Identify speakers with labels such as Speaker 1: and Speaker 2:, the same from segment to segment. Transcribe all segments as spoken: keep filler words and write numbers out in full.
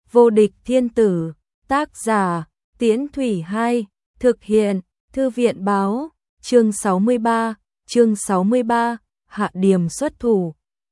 Speaker 1: Vô địch thiên tử, tác giả, Tiễn Thủy Hai, thực hiện, Thư viện báo, chương sáu mươi ba, chương sáu mươi ba, hạ điểm xuất thủ.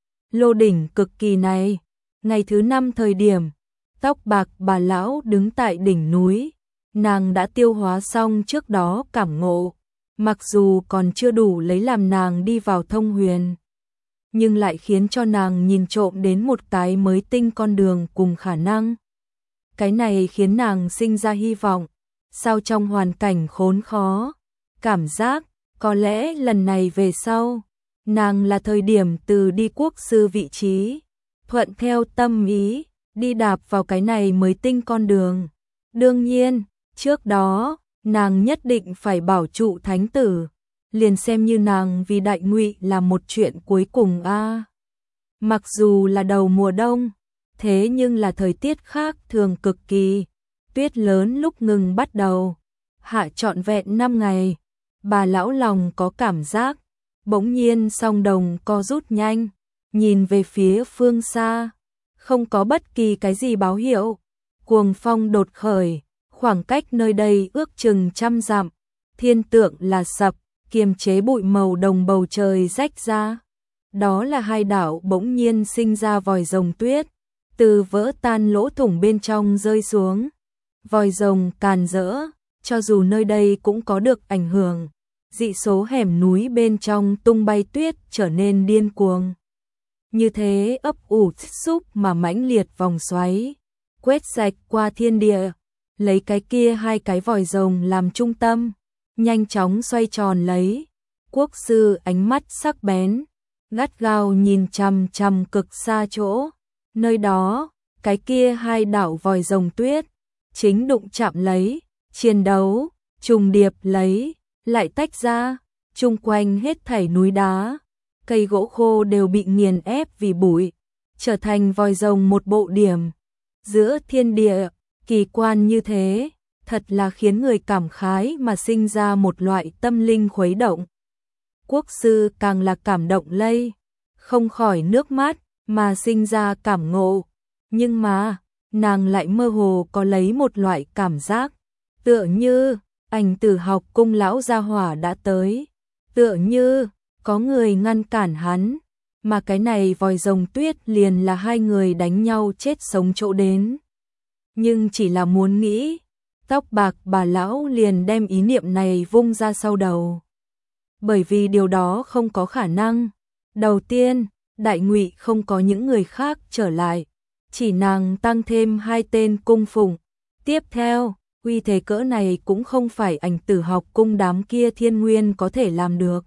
Speaker 1: Lô đỉnh cực kỳ này, ngày thứ năm thời điểm, tóc bạc bà lão đứng tại đỉnh núi, nàng đã tiêu hóa xong trước đó cảm ngộ, mặc dù còn chưa đủ lấy làm nàng đi vào thông huyền, nhưng lại khiến cho nàng nhìn trộm đến một cái mới tinh con đường cùng khả năng. Cái này khiến nàng sinh ra hy vọng, sao trong hoàn cảnh khốn khó, cảm giác, có lẽ lần này về sau, nàng là thời điểm từ đi quốc sư vị trí, thuận theo tâm ý, đi đạp vào cái này mới tinh con đường. Đương nhiên, trước đó, nàng nhất định phải bảo trụ thánh tử, liền xem như nàng vì đại ngụy là một chuyện cuối cùng a. À. Mặc dù là đầu mùa đông, thế nhưng là thời tiết khác thường cực kỳ, tuyết lớn lúc ngừng bắt đầu, hạ trọn vẹn năm ngày, bà lão lòng có cảm giác, bỗng nhiên song đồng co rút nhanh, nhìn về phía phương xa, không có bất kỳ cái gì báo hiệu, cuồng phong đột khởi, khoảng cách nơi đây ước chừng trăm dặm, thiên tượng là sập, kiềm chế bụi màu đồng bầu trời rách ra. Đó là hai đảo bỗng nhiên sinh ra vòi rồng tuyết, từ vỡ tan lỗ thủng bên trong rơi xuống. Vòi rồng càn rỡ, cho dù nơi đây cũng có được ảnh hưởng, dị số hẻm núi bên trong tung bay tuyết trở nên điên cuồng. Như thế ấp ủ xúc mà mãnh liệt vòng xoáy, quét sạch qua thiên địa, lấy cái kia hai cái vòi rồng làm trung tâm, nhanh chóng xoay tròn lấy. Quốc sư ánh mắt sắc bén, gắt gao nhìn chằm chằm cực xa chỗ, nơi đó, cái kia hai đảo vòi rồng tuyết, chính đụng chạm lấy, chiến đấu, trùng điệp lấy, lại tách ra, chung quanh hết thảy núi đá, cây gỗ khô đều bị nghiền ép vì bụi, trở thành vòi rồng một bộ điểm. Giữa thiên địa, kỳ quan như thế, thật là khiến người cảm khái mà sinh ra một loại tâm linh khuấy động. Quốc sư càng là cảm động lây, không khỏi nước mắt mà sinh ra cảm ngộ, nhưng mà, nàng lại mơ hồ có lấy một loại cảm giác, tựa như ảnh tử học cung lão gia hỏa đã tới, tựa như có người ngăn cản hắn, mà cái này vòi rồng tuyết liền là hai người đánh nhau chết sống chỗ đến. Nhưng chỉ là muốn nghĩ, tóc bạc bà lão liền đem ý niệm này vung ra sau đầu. Bởi vì điều đó không có khả năng. Đầu tiên, đại ngụy không có những người khác trở lại, chỉ nàng tăng thêm hai tên cung phụng. Tiếp theo, uy thế cỡ này cũng không phải ảnh tử học cung đám kia thiên nguyên có thể làm được.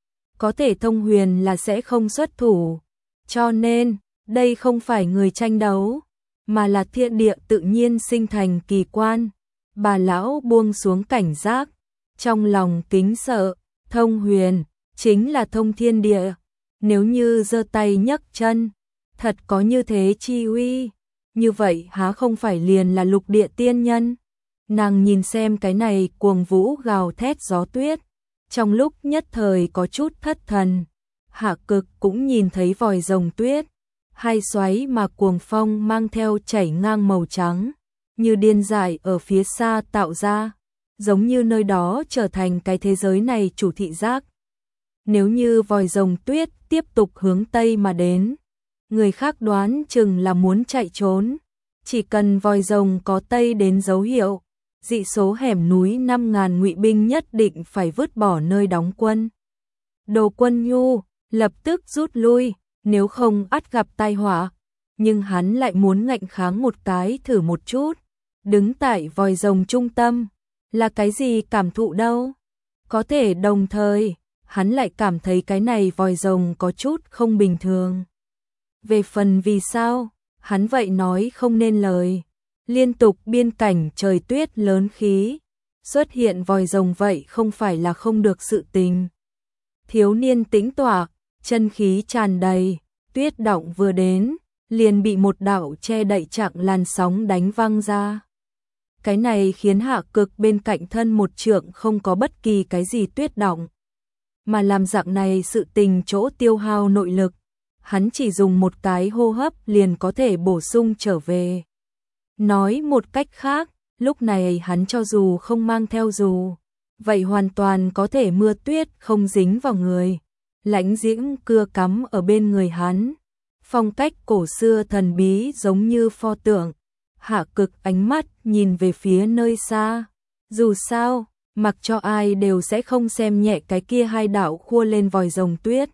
Speaker 1: Có thể thông huyền là sẽ không xuất thủ, cho nên, đây không phải người tranh đấu, mà là thiên địa tự nhiên sinh thành kỳ quan. Bà lão buông xuống cảnh giác, trong lòng kính sợ, thông huyền, chính là thông thiên địa. Nếu như giơ tay nhấc chân, thật có như thế chi uy, như vậy há không phải liền là lục địa tiên nhân. Nàng nhìn xem cái này cuồng vũ gào thét gió tuyết, trong lúc nhất thời có chút thất thần. Hạ Cực cũng nhìn thấy vòi rồng tuyết, hai xoáy mà cuồng phong mang theo chảy ngang màu trắng, như điên dại ở phía xa tạo ra, giống như nơi đó trở thành cái thế giới này chủ thị giác. Nếu như vòi rồng tuyết tiếp tục hướng Tây mà đến, người khác đoán chừng là muốn chạy trốn. Chỉ cần vòi rồng có Tây đến dấu hiệu, dị số hẻm núi năm ngàn ngụy binh nhất định phải vứt bỏ nơi đóng quân. Đồ Quân Nhu lập tức rút lui, nếu không ắt gặp tai họa. Nhưng hắn lại muốn ngạnh kháng một cái thử một chút. Đứng tại vòi rồng trung tâm, là cái gì cảm thụ đâu? Có thể đồng thời, hắn lại cảm thấy cái này vòi rồng có chút không bình thường. Về phần vì sao, hắn vậy nói không nên lời. Liên tục biên cảnh trời tuyết lớn khí, xuất hiện vòi rồng vậy không phải là không được sự tình. Thiếu niên tĩnh tọa, chân khí tràn đầy, tuyết động vừa đến, liền bị một đạo che đậy chặng làn sóng đánh văng ra. Cái này khiến Hạ Cực bên cạnh thân một trượng không có bất kỳ cái gì tuyết động, mà làm dạng này sự tình chỗ tiêu hao nội lực, hắn chỉ dùng một cái hô hấp liền có thể bổ sung trở về. Nói một cách khác, lúc này hắn cho dù không mang theo dù, vậy hoàn toàn có thể mưa tuyết không dính vào người. Lãnh diễm cưa cắm ở bên người hắn, phong cách cổ xưa thần bí giống như pho tượng. Hạ Cực ánh mắt nhìn về phía nơi xa. Dù sao, mặc cho ai đều sẽ không xem nhẹ cái kia hai đạo khua lên vòi rồng tuyết.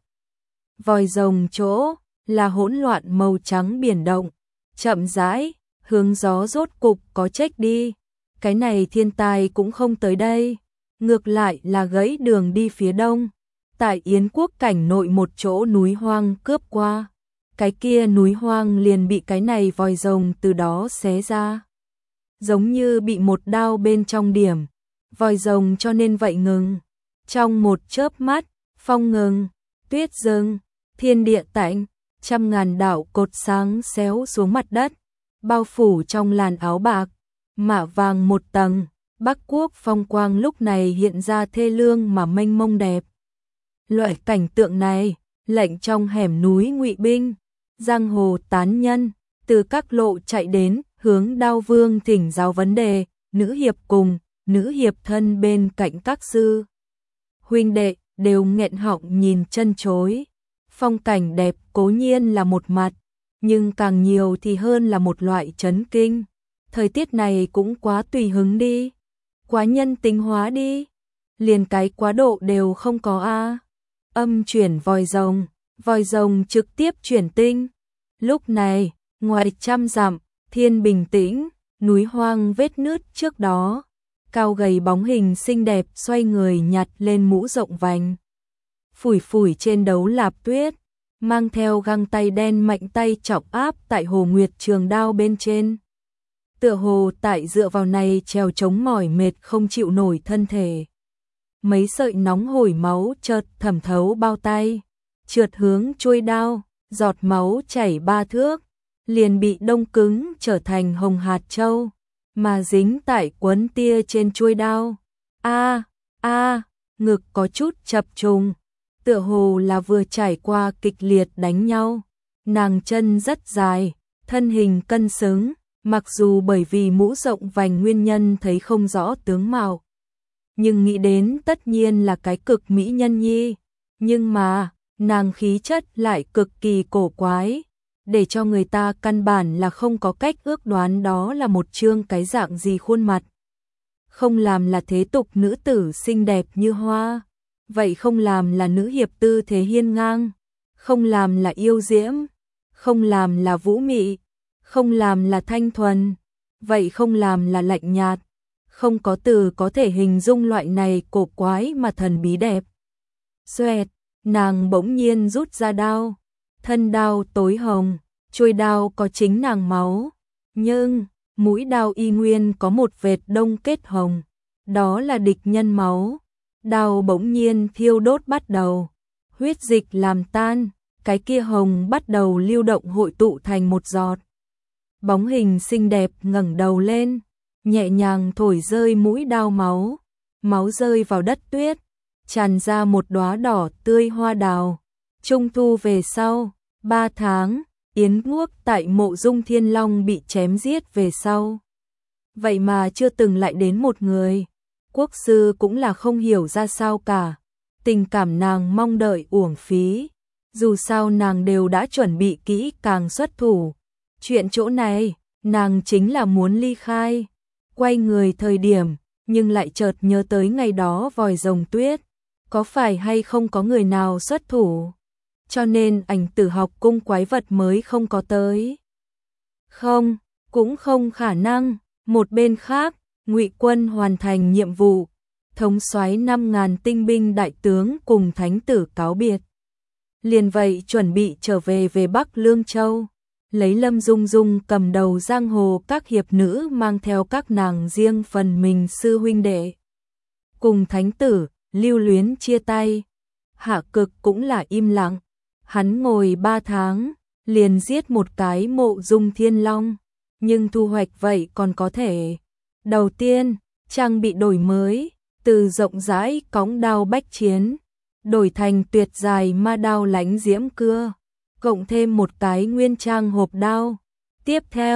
Speaker 1: Vòi rồng chỗ là hỗn loạn màu trắng biển động, chậm rãi, hướng gió rốt cục có trách đi. Cái này thiên tai cũng không tới đây, ngược lại là gãy đường đi phía đông. Tại Yến quốc cảnh nội một chỗ núi hoang cướp qua, cái kia núi hoang liền bị cái này vòi rồng từ đó xé ra. Giống như bị một đao bên trong điểm, vòi rồng cho nên vậy ngừng. Trong một chớp mắt, phong ngừng, tuyết dừng, thiên địa tạnh, trăm ngàn đạo cột sáng xéo xuống mặt đất, bao phủ trong làn áo bạc, mạ vàng một tầng. Bắc quốc phong quang lúc này hiện ra thê lương mà mênh mông đẹp. Loại cảnh tượng này, lệnh trong hẻm núi ngụy binh, giang hồ tán nhân, từ các lộ chạy đến, hướng Đao Vương thỉnh giáo vấn đề, nữ hiệp cùng, nữ hiệp thân bên cạnh các sư. Huynh đệ, đều nghẹn họng nhìn chân chối. Phong cảnh đẹp cố nhiên là một mặt, nhưng càng nhiều thì hơn là một loại chấn kinh. Thời tiết này cũng quá tùy hứng đi, quá nhân tính hóa đi, liền cái quá độ đều không có a. Âm chuyển vòi rồng, vòi rồng trực tiếp chuyển tinh. Lúc này, ngoài trăm dặm, thiên bình tĩnh, núi hoang vết nứt trước đó, cao gầy bóng hình xinh đẹp xoay người nhặt lên mũ rộng vành. Phủi phủi trên đấu lạp tuyết, mang theo găng tay đen mạnh tay chọc áp tại Hồ Nguyệt trường đao bên trên. Tựa hồ tại dựa vào này trèo chống mỏi mệt không chịu nổi thân thể. Mấy sợi nóng hổi máu chợt thẩm thấu bao tay, trượt hướng chuôi đao, giọt máu chảy ba thước, liền bị đông cứng trở thành hồng hạt châu, mà dính tại quấn tia trên chuôi đao. A, a, ngực có chút chập trùng, tựa hồ là vừa trải qua kịch liệt đánh nhau. Nàng chân rất dài, thân hình cân xứng, mặc dù bởi vì mũ rộng vành nguyên nhân thấy không rõ tướng mạo, nhưng nghĩ đến tất nhiên là cái cực mỹ nhân nhi, nhưng mà, nàng khí chất lại cực kỳ cổ quái, để cho người ta căn bản là không có cách ước đoán đó là một trương cái dạng gì khuôn mặt. Không làm là thế tục nữ tử xinh đẹp như hoa, vậy không làm là nữ hiệp tư thế hiên ngang, không làm là yêu diễm, không làm là vũ mị, không làm là thanh thuần, vậy không làm là lạnh nhạt. Không có từ có thể hình dung loại này cổ quái mà thần bí đẹp. Xoẹt, nàng bỗng nhiên rút ra đao, thân đao tối hồng, chuôi đao có chính nàng máu, nhưng mũi đao y nguyên có một vệt đông kết hồng, đó là địch nhân máu. Đao bỗng nhiên thiêu đốt bắt đầu, huyết dịch làm tan, cái kia hồng bắt đầu lưu động hội tụ thành một giọt. Bóng hình xinh đẹp ngẩng đầu lên, nhẹ nhàng thổi rơi mũi đao máu, máu rơi vào đất tuyết, tràn ra một đóa đỏ tươi hoa đào. Trung thu về sau, ba tháng, Yến quốc tại mộ Dung Thiên Long bị chém giết về sau. Vậy mà chưa từng lại đến một người, quốc sư cũng là không hiểu ra sao cả, tình cảm nàng mong đợi uổng phí, dù sao nàng đều đã chuẩn bị kỹ càng xuất thủ. Chuyện chỗ này, nàng chính là muốn ly khai. Quay người thời điểm, nhưng lại chợt nhớ tới ngày đó vòi rồng tuyết, có phải hay không có người nào xuất thủ, cho nên Ảnh Tử học cung quái vật mới không có tới. Không, cũng không khả năng. Một bên khác, Ngụy quân hoàn thành nhiệm vụ, thống soái năm ngàn tinh binh đại tướng cùng thánh tử cáo biệt. Liền vậy chuẩn bị trở về về Bắc Lương Châu. Lấy Lâm Dung Dung cầm đầu giang hồ các hiệp nữ mang theo các nàng riêng phần mình sư huynh đệ. Cùng thánh tử, lưu luyến chia tay. Hạ Cực cũng là im lặng. Hắn ngồi ba tháng, liền giết một cái mộ Dung Thiên Long. Nhưng thu hoạch vậy còn có thể. Đầu tiên, trang bị đổi mới, từ rộng rãi cõng đao bách chiến, đổi thành tuyệt dài ma đao lãnh diễm cưa. Cộng thêm một cái nguyên trang hộp đao. Tiếp theo,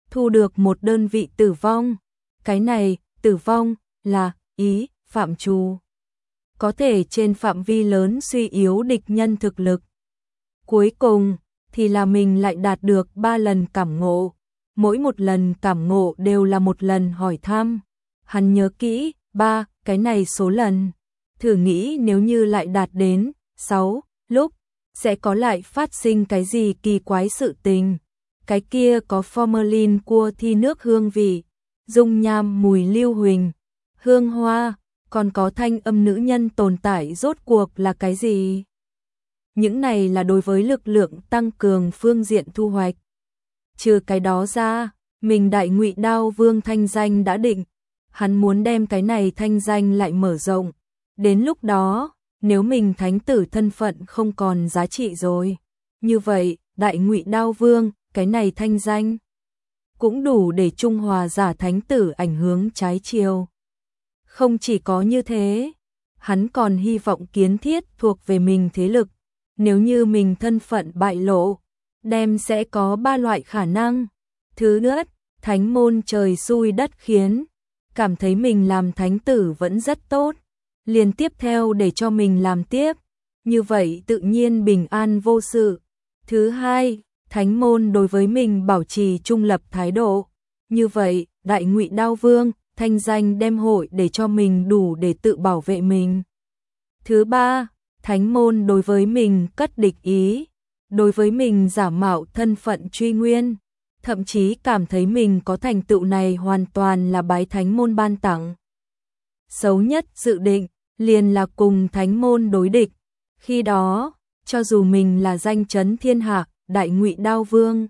Speaker 1: thu được một đơn vị tử vong. Cái này, tử vong, là ý, phạm trù. Có thể trên phạm vi lớn suy yếu địch nhân thực lực. Cuối cùng, thì là mình lại đạt được ba lần cảm ngộ. Mỗi một lần cảm ngộ đều là một lần hỏi thăm. Hắn nhớ kỹ, ba, cái này số lần. Thử nghĩ nếu như lại đạt đến sáu lúc, sẽ có lại phát sinh cái gì kỳ quái sự tình. Cái kia có formalin cua thi nước hương vị, dung nham mùi lưu huỳnh, hương hoa, còn có thanh âm nữ nhân tồn tại rốt cuộc là cái gì? Những này là đối với lực lượng tăng cường phương diện thu hoạch. Trừ cái đó ra, mình Đại Ngụy Đao Vương thanh danh đã định, hắn muốn đem cái này thanh danh lại mở rộng. Đến lúc đó, nếu mình thánh tử thân phận không còn giá trị rồi, như vậy, Đại Ngụy Đao Vương, cái này thanh danh cũng đủ để trung hòa giả thánh tử ảnh hưởng trái chiều. Không chỉ có như thế, hắn còn hy vọng kiến thiết thuộc về mình thế lực. Nếu như mình thân phận bại lộ, đem sẽ có ba loại khả năng. Thứ nhất, thánh môn trời xui đất khiến, cảm thấy mình làm thánh tử vẫn rất tốt, liền tiếp theo để cho mình làm tiếp, như vậy tự nhiên bình an vô sự. Thứ hai, thánh môn đối với mình bảo trì trung lập thái độ, như vậy Đại Ngụy Đao Vương thanh danh đem hội để cho mình đủ để tự bảo vệ mình. Thứ ba, thánh môn đối với mình cất địch ý, đối với mình giả mạo thân phận truy nguyên, thậm chí cảm thấy mình có thành tựu này hoàn toàn là bái thánh môn ban tặng. Xấu nhất dự định liền là cùng thánh môn đối địch, khi đó, cho dù mình là danh chấn thiên hạ, Đại Ngụy Đao Vương,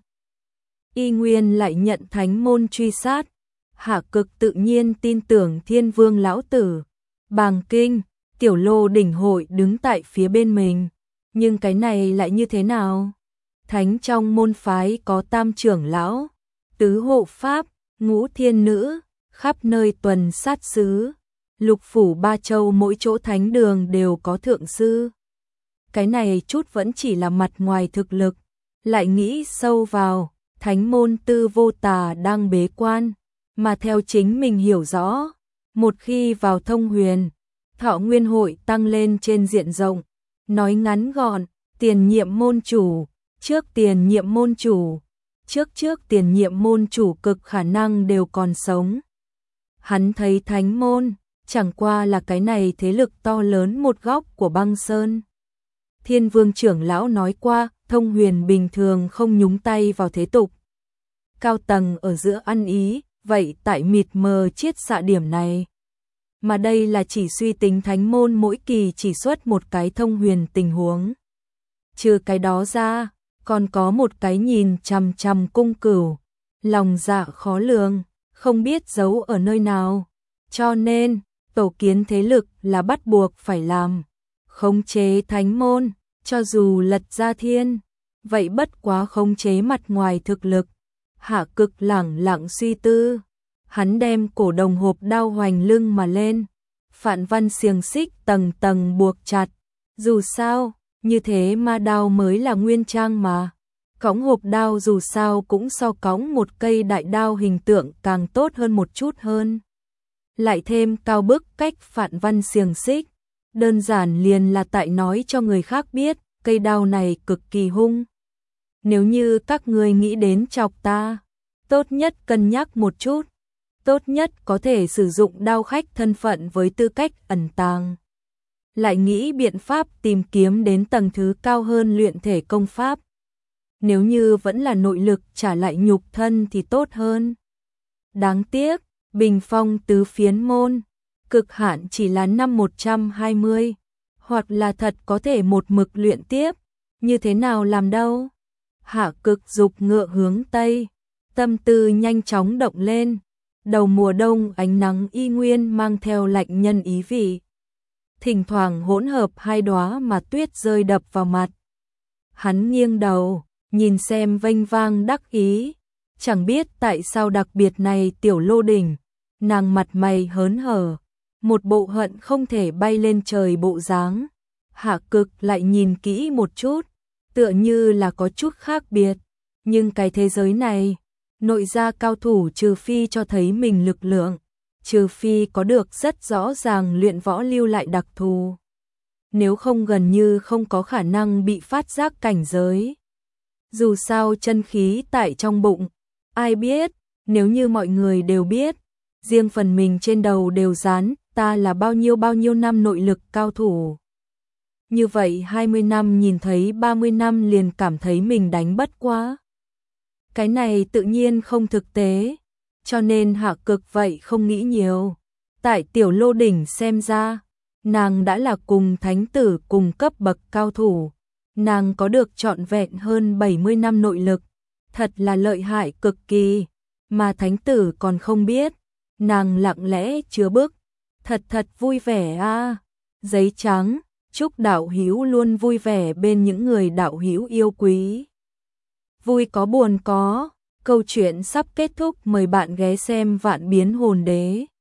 Speaker 1: y nguyên lại nhận thánh môn truy sát. Hạ Cực tự nhiên tin tưởng Thiên Vương lão tử, Bàng Kinh, Tiểu Lô đỉnh hội đứng tại phía bên mình, nhưng cái này lại như thế nào? Thánh trong môn phái có tam trưởng lão, tứ hộ pháp, ngũ thiên nữ, khắp nơi tuần sát sứ, lục phủ ba châu mỗi chỗ thánh đường đều có thượng sư. Cái này chút vẫn chỉ là mặt ngoài thực lực, lại nghĩ sâu vào, thánh môn Tư Vô Tà đang bế quan, mà theo chính mình hiểu rõ, một khi vào thông huyền, thọ nguyên hội tăng lên trên diện rộng. Nói ngắn gọn, tiền nhiệm môn chủ, trước tiền nhiệm môn chủ, trước trước tiền nhiệm môn chủ cực khả năng đều còn sống. Hắn thấy thánh môn, chẳng qua là cái này thế lực to lớn một góc của băng sơn. Thiên Vương trưởng lão nói qua, thông huyền bình thường không nhúng tay vào thế tục. Cao tầng ở giữa ăn ý, vậy tại mịt mờ chiết xạ điểm này. Mà đây là chỉ suy tính thánh môn mỗi kỳ chỉ xuất một cái thông huyền tình huống. Trừ cái đó ra, còn có một cái nhìn chằm chằm cung cửu, lòng dạ khó lường, không biết giấu ở nơi nào. Cho nên, tổ kiến thế lực là bắt buộc phải làm. Khống chế thánh môn, cho dù lật ra thiên, vậy bất quá khống chế mặt ngoài thực lực. Hạ Cực lẳng lặng suy tư, hắn đem cổ đồng hộp đao hoành lưng mà lên, phạn văn xiềng xích tầng tầng buộc chặt. Dù sao, như thế ma đao mới là nguyên trang mà. Cõng hộp đao dù sao cũng so cõng một cây đại đao hình tượng càng tốt hơn một chút hơn. Lại thêm cao bức cách phạn văn xiềng xích, đơn giản liền là tại nói cho người khác biết, cây đao này cực kỳ hung. Nếu như các người nghĩ đến chọc ta, tốt nhất cân nhắc một chút, tốt nhất có thể sử dụng đao khách thân phận với tư cách ẩn tàng. Lại nghĩ biện pháp tìm kiếm đến tầng thứ cao hơn luyện thể công pháp. Nếu như vẫn là nội lực trả lại nhục thân thì tốt hơn. Đáng tiếc, bình phong tứ phiến môn, cực hạn chỉ là năm một trăm hai mươi, hoặc là thật có thể một mực luyện tiếp, như thế nào làm đâu. Hạ Cực dục ngựa hướng Tây, tâm tư nhanh chóng động lên, đầu mùa đông ánh nắng y nguyên mang theo lạnh nhân ý vị. Thỉnh thoảng hỗn hợp hai đóa mà tuyết rơi đập vào mặt. Hắn nghiêng đầu, nhìn xem vênh vang đắc ý, chẳng biết tại sao đặc biệt này Tiểu Lô đỉnh, nàng mặt mày hớn hở, một bộ hận không thể bay lên trời bộ dáng. Hạ Cực lại nhìn kỹ một chút, tựa như là có chút khác biệt, nhưng cái thế giới này, Nội gia cao thủ trừ phi cho thấy mình lực lượng, trừ phi có được rất rõ ràng luyện võ lưu lại đặc thù. Nếu không gần như không có khả năng bị phát giác cảnh giới. Dù sao chân khí tại trong bụng, ai biết, nếu như mọi người đều biết, riêng phần mình trên đầu đều dán, ta là bao nhiêu bao nhiêu năm nội lực cao thủ. Như vậy hai mươi năm nhìn thấy ba mươi năm liền cảm thấy mình đánh bất quá. Cái này tự nhiên không thực tế, cho nên Hạ Cực vậy không nghĩ nhiều. Tại Tiểu Lô Đỉnh xem ra, nàng đã là cùng thánh tử cùng cấp bậc cao thủ, nàng có được trọn vẹn hơn bảy mươi năm nội lực, thật là lợi hại cực kỳ, mà thánh tử còn không biết, nàng lặng lẽ chứa bức, thật thật vui vẻ a. À. Giấy trắng, chúc đạo hữu luôn vui vẻ bên những người đạo hữu yêu quý. Vui có buồn có, câu chuyện sắp kết thúc, mời bạn ghé xem Vạn Biến Hồn Đế.